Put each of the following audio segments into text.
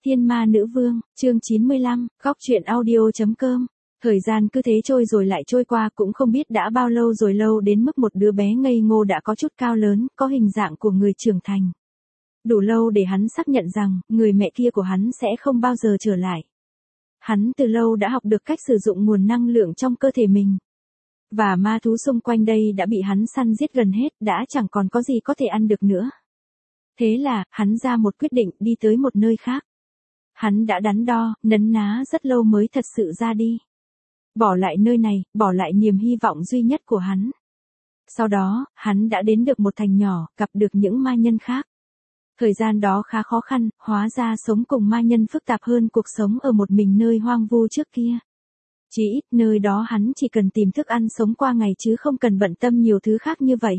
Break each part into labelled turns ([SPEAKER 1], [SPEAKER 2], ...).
[SPEAKER 1] Thiên Ma Nữ Vương, chương 95, góc truyện audio.com. Thời gian cứ thế trôi rồi lại trôi qua, cũng không biết đã bao lâu rồi, lâu đến mức một đứa bé ngây ngô đã có chút cao lớn, có hình dạng của người trưởng thành. Đủ lâu để hắn xác nhận rằng, người mẹ kia của hắn sẽ không bao giờ trở lại. Hắn từ lâu đã học được cách sử dụng nguồn năng lượng trong cơ thể mình. Và ma thú xung quanh đây đã bị hắn săn giết gần hết, đã chẳng còn có gì có thể ăn được nữa. Thế là, hắn ra một quyết định đi tới một nơi khác. Hắn đã đắn đo, nấn ná rất lâu mới thật sự ra đi. Bỏ lại nơi này, bỏ lại niềm hy vọng duy nhất của hắn. Sau đó, hắn đã đến được một thành nhỏ, gặp được những ma nhân khác. Thời gian đó khá khó khăn, hóa ra sống cùng ma nhân phức tạp hơn cuộc sống ở một mình nơi hoang vu trước kia. Chỉ ít nơi đó hắn chỉ cần tìm thức ăn sống qua ngày chứ không cần bận tâm nhiều thứ khác như vậy.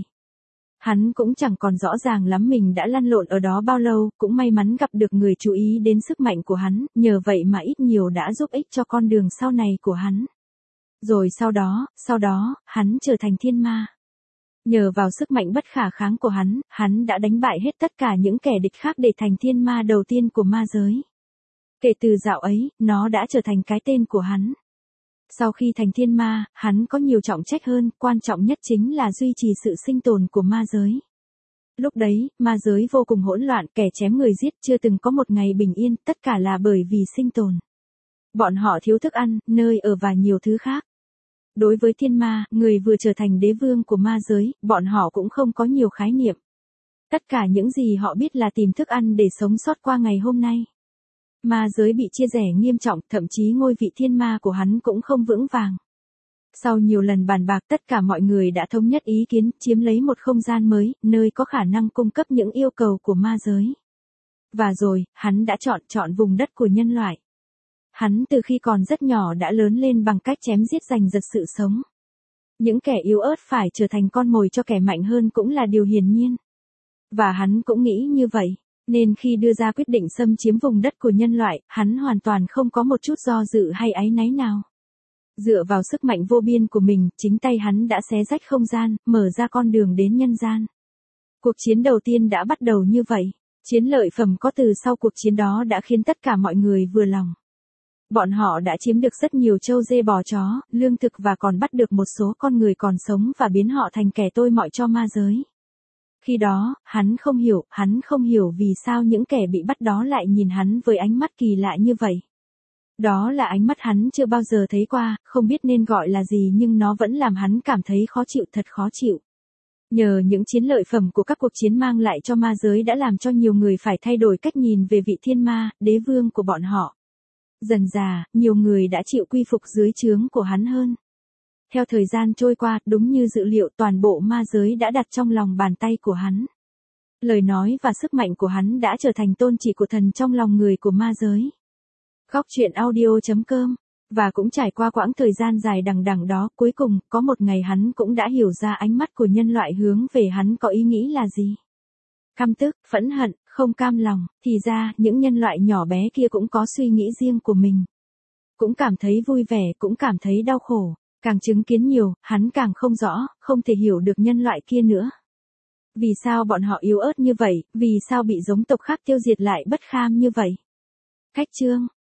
[SPEAKER 1] Hắn cũng chẳng còn rõ ràng lắm mình đã lăn lộn ở đó bao lâu, cũng may mắn gặp được người chú ý đến sức mạnh của hắn, nhờ vậy mà ít nhiều đã giúp ích cho con đường sau này của hắn. Rồi sau đó, hắn trở thành thiên ma. Nhờ vào sức mạnh bất khả kháng của hắn đã đánh bại hết tất cả những kẻ địch khác để thành thiên ma đầu tiên của ma giới. Kể từ dạo ấy, nó đã trở thành cái tên của hắn. Sau khi thành thiên ma, hắn có nhiều trọng trách hơn, quan trọng nhất chính là duy trì sự sinh tồn của ma giới. Lúc đấy, ma giới vô cùng hỗn loạn, kẻ chém người giết, chưa từng có một ngày bình yên, tất cả là bởi vì sinh tồn. Bọn họ thiếu thức ăn, nơi ở và nhiều thứ khác. Đối với thiên ma, người vừa trở thành đế vương của ma giới, bọn họ cũng không có nhiều khái niệm. Tất cả những gì họ biết là tìm thức ăn để sống sót qua ngày hôm nay. Ma giới bị chia rẽ nghiêm trọng, thậm chí ngôi vị thiên ma của hắn cũng không vững vàng. Sau nhiều lần bàn bạc, tất cả mọi người đã thống nhất ý kiến, chiếm lấy một không gian mới, nơi có khả năng cung cấp những yêu cầu của ma giới. Và rồi, hắn đã chọn vùng đất của nhân loại. Hắn từ khi còn rất nhỏ đã lớn lên bằng cách chém giết giành giật sự sống. Những kẻ yếu ớt phải trở thành con mồi cho kẻ mạnh hơn cũng là điều hiển nhiên. Và hắn cũng nghĩ như vậy. Nên khi đưa ra quyết định xâm chiếm vùng đất của nhân loại, hắn hoàn toàn không có một chút do dự hay áy náy nào. Dựa vào sức mạnh vô biên của mình, chính tay hắn đã xé rách không gian, mở ra con đường đến nhân gian. Cuộc chiến đầu tiên đã bắt đầu như vậy. Chiến lợi phẩm có từ sau cuộc chiến đó đã khiến tất cả mọi người vừa lòng. Bọn họ đã chiếm được rất nhiều trâu dê bò chó, lương thực và còn bắt được một số con người còn sống và biến họ thành kẻ tôi mọi cho ma giới. Khi đó, hắn không hiểu vì sao những kẻ bị bắt đó lại nhìn hắn với ánh mắt kỳ lạ như vậy. Đó là ánh mắt hắn chưa bao giờ thấy qua, không biết nên gọi là gì nhưng nó vẫn làm hắn cảm thấy khó chịu, thật khó chịu. Nhờ những chiến lợi phẩm của các cuộc chiến mang lại cho ma giới đã làm cho nhiều người phải thay đổi cách nhìn về vị thiên ma, đế vương của bọn họ. Dần dà, nhiều người đã chịu quy phục dưới trướng của hắn hơn. Theo thời gian trôi qua, đúng như dự liệu, toàn bộ ma giới đã đặt trong lòng bàn tay của hắn. Lời nói và sức mạnh của hắn đã trở thành tôn chỉ của thần trong lòng người của ma giới. Góc truyện audio.com. Và cũng trải qua quãng thời gian dài đằng đẵng đó, cuối cùng, có một ngày hắn cũng đã hiểu ra ánh mắt của nhân loại hướng về hắn có ý nghĩ là gì. Căm tức, phẫn hận, không cam lòng, thì ra, những nhân loại nhỏ bé kia cũng có suy nghĩ riêng của mình. Cũng cảm thấy vui vẻ, cũng cảm thấy đau khổ. Càng chứng kiến nhiều, hắn càng không rõ, không thể hiểu được nhân loại kia nữa. Vì sao bọn họ yếu ớt như vậy, vì sao bị giống tộc khác tiêu diệt lại bất kham như vậy? Cách chương